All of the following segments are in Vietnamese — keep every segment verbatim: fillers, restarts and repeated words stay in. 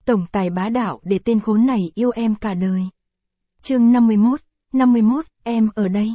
Tổng tài bá đạo để tên khốn này yêu em cả đời. Chương năm mươi mốt, năm mươi mốt, em ở đây.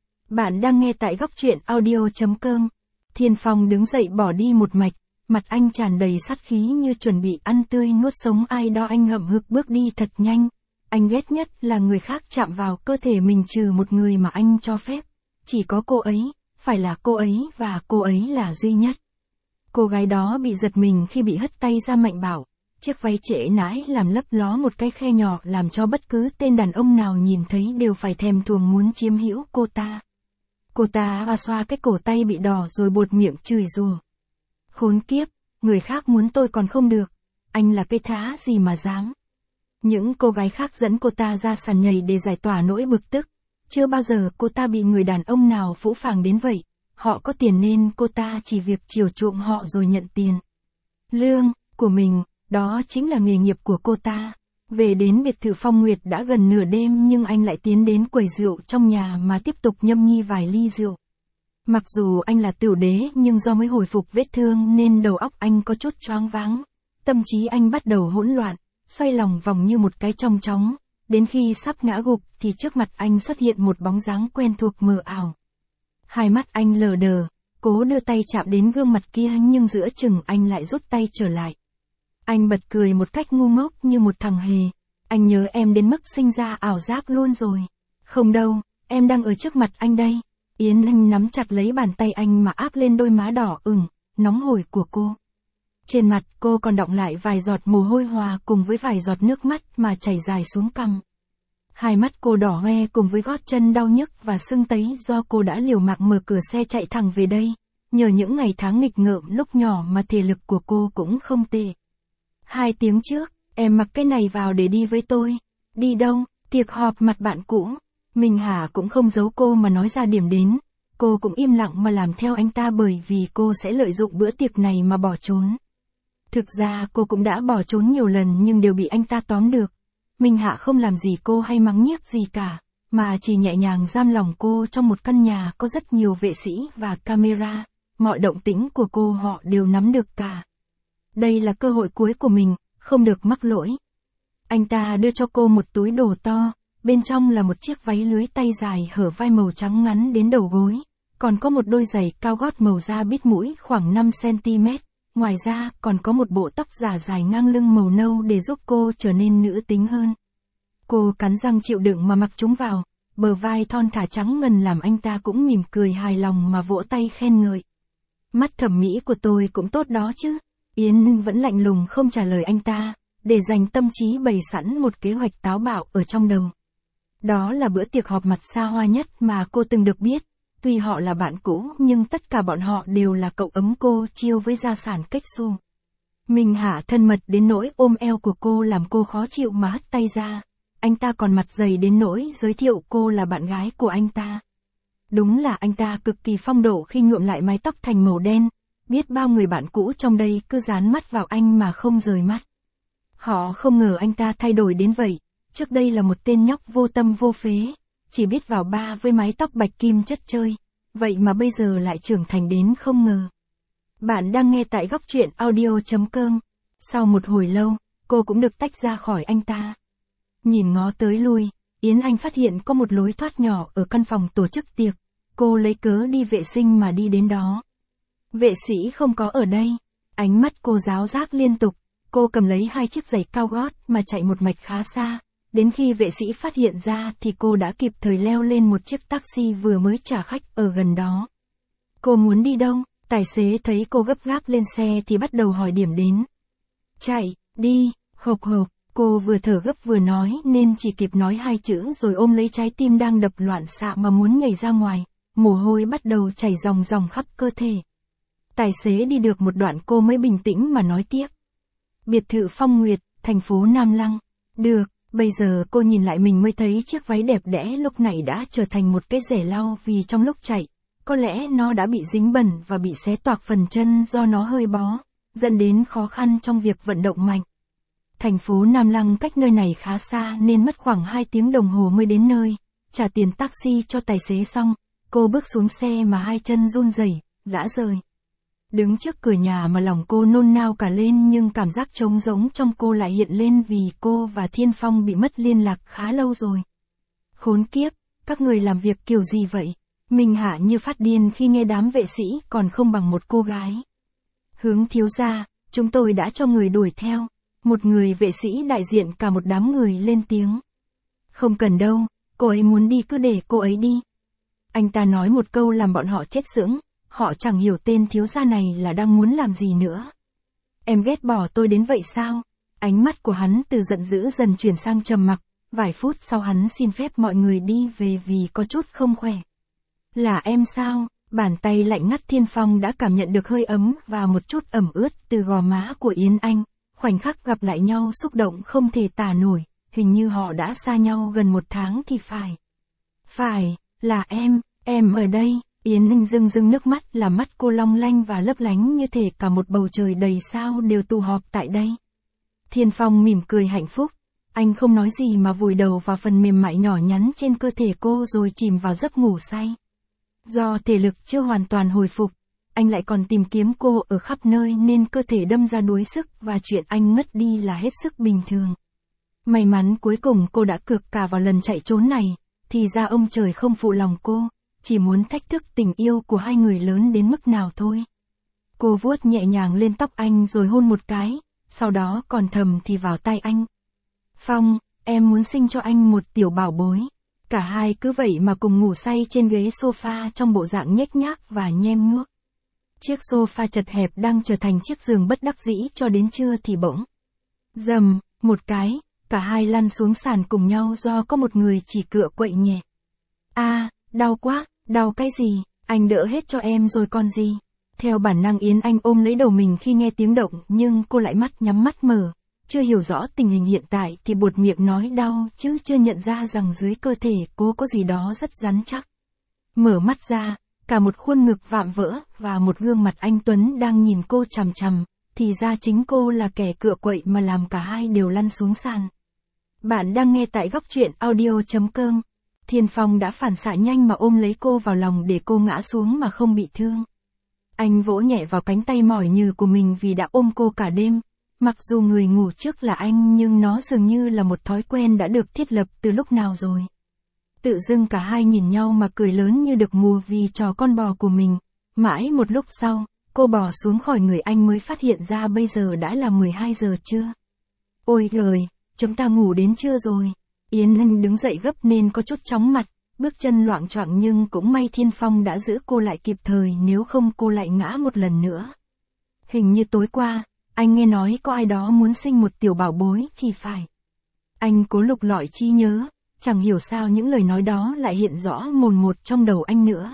Bạn đang nghe tại góc truyện audio chấm com. Thiên Phong đứng dậy bỏ đi một mạch, mặt anh tràn đầy sát khí như chuẩn bị ăn tươi nuốt sống ai đó. Anh hậm hực bước đi thật nhanh. Anh ghét nhất là người khác chạm vào cơ thể mình trừ một người mà anh cho phép. Chỉ có cô ấy, phải là cô ấy và cô ấy là duy nhất. Cô gái đó bị giật mình khi bị hất tay ra Mạnh Bảo. Chiếc váy trễ nãi làm lấp ló một cái khe nhỏ làm cho bất cứ tên đàn ông nào nhìn thấy đều phải thèm thuồng muốn chiếm hữu cô ta. Cô ta xoa xoa cái cổ tay bị đỏ rồi buột miệng chửi rủa. Khốn kiếp, người khác muốn tôi còn không được, anh là cái thá gì mà dám. Những cô gái khác dẫn cô ta ra sàn nhảy để giải tỏa nỗi bực tức. Chưa bao giờ cô ta bị người đàn ông nào phũ phàng đến vậy. Họ có tiền nên cô ta chỉ việc chiều chuộng họ rồi nhận tiền lương của mình, đó chính là nghề nghiệp của cô ta. Về đến biệt thự Phong Nguyệt đã gần nửa đêm nhưng anh lại tiến đến quầy rượu trong nhà mà tiếp tục nhâm nhi vài ly rượu. Mặc dù anh là tửu đế nhưng do mới hồi phục vết thương nên đầu óc anh có chút choáng váng. Tâm trí anh bắt đầu hỗn loạn, xoay lòng vòng như một cái chong chóng. Đến khi sắp ngã gục thì trước mặt anh xuất hiện một bóng dáng quen thuộc mờ ảo. Hai mắt anh lờ đờ, cố đưa tay chạm đến gương mặt kia nhưng giữa chừng anh lại rút tay trở lại. Anh bật cười một cách ngu ngốc như một thằng hề. Anh nhớ em đến mức sinh ra ảo giác luôn rồi. Không đâu, em đang ở trước mặt anh đây. Yến Anh nắm chặt lấy bàn tay anh mà áp lên đôi má đỏ ửng, nóng hổi của cô. Trên mặt cô còn đọng lại vài giọt mồ hôi hòa cùng với vài giọt nước mắt mà chảy dài xuống cằm. Hai mắt cô đỏ hoe cùng với gót chân đau nhức và sưng tấy do cô đã liều mạng mở cửa xe chạy thẳng về đây. Nhờ những ngày tháng nghịch ngợm lúc nhỏ mà thể lực của cô cũng không tệ. Hai tiếng trước, em mặc cái này vào để đi với tôi. Đi đâu? Tiệc họp mặt bạn cũ. Minh Hà cũng không giấu cô mà nói ra điểm đến. Cô cũng im lặng mà làm theo anh ta bởi vì cô sẽ lợi dụng bữa tiệc này mà bỏ trốn. Thực ra cô cũng đã bỏ trốn nhiều lần nhưng đều bị anh ta tóm được. Minh Hạ không làm gì cô hay mắng nhiếc gì cả, mà chỉ nhẹ nhàng giam lòng cô trong một căn nhà có rất nhiều vệ sĩ và camera. Mọi động tĩnh của cô họ đều nắm được cả. Đây là cơ hội cuối của mình, không được mắc lỗi. Anh ta đưa cho cô một túi đồ to, bên trong là một chiếc váy lưới tay dài hở vai màu trắng ngắn đến đầu gối, còn có một đôi giày cao gót màu da bít mũi khoảng năm xăng-ti-mét. Ngoài ra còn có một bộ tóc giả dài ngang lưng màu nâu để giúp cô trở nên nữ tính hơn. Cô cắn răng chịu đựng mà mặc chúng vào, bờ vai thon thả trắng ngần làm anh ta cũng mỉm cười hài lòng mà vỗ tay khen ngợi. Mắt thẩm mỹ của tôi cũng tốt đó chứ. Yến vẫn lạnh lùng không trả lời anh ta, để dành tâm trí bày sẵn một kế hoạch táo bạo ở trong đầu. Đó là bữa tiệc họp mặt xa hoa nhất mà cô từng được biết. Tuy họ là bạn cũ nhưng tất cả bọn họ đều là cậu ấm cô chiêu với gia sản cách xù. Minh Hạ thân mật đến nỗi ôm eo của cô làm cô khó chịu mà hất tay ra. Anh ta còn mặt dày đến nỗi giới thiệu cô là bạn gái của anh ta. Đúng là anh ta cực kỳ phong độ khi nhuộm lại mái tóc thành màu đen. Biết bao người bạn cũ trong đây cứ dán mắt vào anh mà không rời mắt. Họ không ngờ anh ta thay đổi đến vậy. Trước đây là một tên nhóc vô tâm vô phế, chỉ biết vào ba với mái tóc bạch kim chất chơi. Vậy mà bây giờ lại trưởng thành đến không ngờ. Bạn đang nghe tại góc truyện audio chấm com. Sau một hồi lâu, cô cũng được tách ra khỏi anh ta. Nhìn ngó tới lui, Yến Anh phát hiện có một lối thoát nhỏ ở căn phòng tổ chức tiệc. Cô lấy cớ đi vệ sinh mà đi đến đó. Vệ sĩ không có ở đây. Ánh mắt cô ráo rác liên tục. Cô cầm lấy hai chiếc giày cao gót mà chạy một mạch khá xa. Đến khi vệ sĩ phát hiện ra thì cô đã kịp thời leo lên một chiếc taxi vừa mới trả khách ở gần đó. Cô muốn đi đâu? Tài xế thấy cô gấp gáp lên xe thì bắt đầu hỏi điểm đến. Chạy, đi, hộp hộp. Cô vừa thở gấp vừa nói nên chỉ kịp nói hai chữ rồi ôm lấy trái tim đang đập loạn xạ mà muốn nhảy ra ngoài. Mồ hôi bắt đầu chảy ròng ròng khắp cơ thể. Tài xế đi được một đoạn cô mới bình tĩnh mà nói tiếp. Biệt thự Phong Nguyệt, thành phố Nam Lăng. Được, bây giờ cô nhìn lại mình mới thấy chiếc váy đẹp đẽ lúc này đã trở thành một cái rẻ lau vì trong lúc chạy, có lẽ nó đã bị dính bẩn và bị xé toạc phần chân do nó hơi bó, dẫn đến khó khăn trong việc vận động mạnh. Thành phố Nam Lăng cách nơi này khá xa nên mất khoảng hai tiếng đồng hồ mới đến nơi. Trả tiền taxi cho tài xế xong, cô bước xuống xe mà hai chân run rẩy, rã rời. Đứng trước cửa nhà mà lòng cô nôn nao cả lên, nhưng cảm giác trống rỗng trong cô lại hiện lên vì cô và Thiên Phong bị mất liên lạc khá lâu rồi. Khốn kiếp, các người làm việc kiểu gì vậy? Minh Hạ như phát điên khi nghe đám vệ sĩ còn không bằng một cô gái. Hướng thiếu gia, chúng tôi đã cho người đuổi theo. Một người vệ sĩ đại diện cả một đám người lên tiếng. Không cần đâu, cô ấy muốn đi cứ để cô ấy đi. Anh ta nói một câu làm bọn họ chết sững, họ chẳng hiểu tên thiếu gia này là đang muốn làm gì nữa. Em ghét bỏ tôi đến vậy sao? Ánh mắt của hắn từ giận dữ dần chuyển sang trầm mặc, vài phút sau hắn xin phép mọi người đi về vì có chút không khỏe. Là em sao? Bàn tay lạnh ngắt Thiên Phong đã cảm nhận được hơi ấm và một chút ẩm ướt từ gò má của Yến Anh, khoảnh khắc gặp lại nhau xúc động không thể tả nổi, hình như họ đã xa nhau gần một tháng thì phải. Phải, là em, em ở đây. Yến Anh rưng rưng nước mắt, là mắt cô long lanh và lấp lánh như thể cả một bầu trời đầy sao đều tụ họp tại đây. Thiên Phong mỉm cười hạnh phúc, anh không nói gì mà vùi đầu vào phần mềm mại nhỏ nhắn trên cơ thể cô rồi chìm vào giấc ngủ say. Do thể lực chưa hoàn toàn hồi phục, anh lại còn tìm kiếm cô ở khắp nơi nên cơ thể đâm ra đuối sức và chuyện anh mất đi là hết sức bình thường. May mắn cuối cùng cô đã cược cả vào lần chạy trốn này, thì ra ông trời không phụ lòng cô, chỉ muốn thách thức tình yêu của hai người lớn đến mức nào thôi. Cô vuốt nhẹ nhàng lên tóc anh rồi hôn một cái, sau đó còn thầm thì vào tai anh. Phong, em muốn sinh cho anh một tiểu bảo bối. Cả hai cứ vậy mà cùng ngủ say trên ghế sofa trong bộ dạng nhếch nhác và nhem nhuốc. Chiếc sofa chật hẹp đang trở thành chiếc giường bất đắc dĩ cho đến trưa thì bỗng. Dầm, một cái, cả hai lăn xuống sàn cùng nhau do có một người chỉ cựa quậy nhẹ. A, à, đau quá, đau cái gì, anh đỡ hết cho em rồi còn gì. Theo bản năng Yến Anh ôm lấy đầu mình khi nghe tiếng động, nhưng cô lại mắt nhắm mắt mở. Chưa hiểu rõ tình hình hiện tại thì buột miệng nói đau, chứ chưa nhận ra rằng dưới cơ thể cô có gì đó rất rắn chắc. Mở mắt ra, cả một khuôn ngực vạm vỡ và một gương mặt anh tuấn đang nhìn cô chằm chằm, thì ra chính cô là kẻ cựa quậy mà làm cả hai đều lăn xuống sàn. Bạn đang nghe tại góc truyện audio chấm com. Thiên Phong đã phản xạ nhanh mà ôm lấy cô vào lòng để cô ngã xuống mà không bị thương. Anh vỗ nhẹ vào cánh tay mỏi nhừ của mình vì đã ôm cô cả đêm. Mặc dù người ngủ trước là anh nhưng nó dường như là một thói quen đã được thiết lập từ lúc nào rồi. Tự dưng cả hai nhìn nhau mà cười lớn như được mùa vì trò con bò của mình. Mãi một lúc sau, cô bò xuống khỏi người anh mới phát hiện ra bây giờ đã là mười hai giờ trưa. Ôi giời, chúng ta ngủ đến trưa rồi. Yến Anh đứng dậy gấp nên có chút chóng mặt, bước chân loạng choạng nhưng cũng may Thiên Phong đã giữ cô lại kịp thời, nếu không cô lại ngã một lần nữa. Hình như tối qua, anh nghe nói có ai đó muốn sinh một tiểu bảo bối thì phải. Anh cố lục lọi trí nhớ, chẳng hiểu sao những lời nói đó lại hiện rõ mồn một trong đầu anh nữa.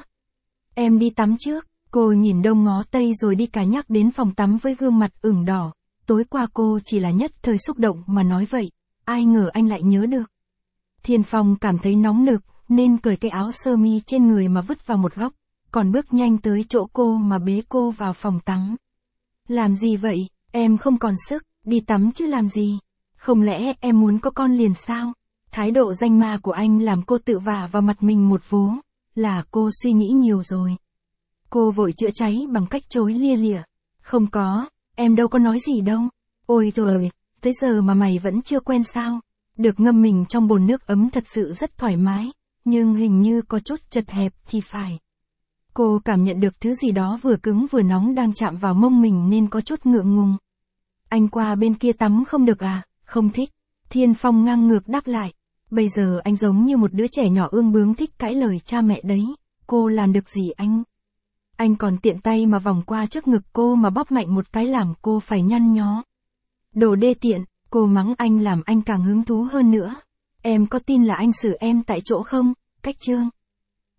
Em đi tắm trước, cô nhìn đông ngó tây rồi đi cả nhắc đến phòng tắm với gương mặt ửng đỏ. Tối qua cô chỉ là nhất thời xúc động mà nói vậy, ai ngờ anh lại nhớ được. Thiên Phong cảm thấy nóng nực, nên cởi cái áo sơ mi trên người mà vứt vào một góc, còn bước nhanh tới chỗ cô mà bế cô vào phòng tắm. Làm gì vậy, em không còn sức, đi tắm chứ làm gì? Không lẽ em muốn có con liền sao? Thái độ danh ma của anh làm cô tự vả vào mặt mình một vố, là cô suy nghĩ nhiều rồi. Cô vội chữa cháy bằng cách chối lia lịa. Không có, em đâu có nói gì đâu. Ôi trời, tới giờ mà mày vẫn chưa quen sao? Được ngâm mình trong bồn nước ấm thật sự rất thoải mái, nhưng hình như có chút chật hẹp thì phải. Cô cảm nhận được thứ gì đó vừa cứng vừa nóng đang chạm vào mông mình nên có chút ngượng ngùng. Anh qua bên kia tắm không được à? Không thích. Thiên Phong ngang ngược đáp lại. Bây giờ anh giống như một đứa trẻ nhỏ ương bướng thích cãi lời cha mẹ đấy. Cô làm được gì anh? Anh còn tiện tay mà vòng qua trước ngực cô mà bóp mạnh một cái làm cô phải nhăn nhó. Đồ đê tiện, cô mắng anh làm anh càng hứng thú hơn nữa. Em có tin là anh xử em tại chỗ không? Cách chương.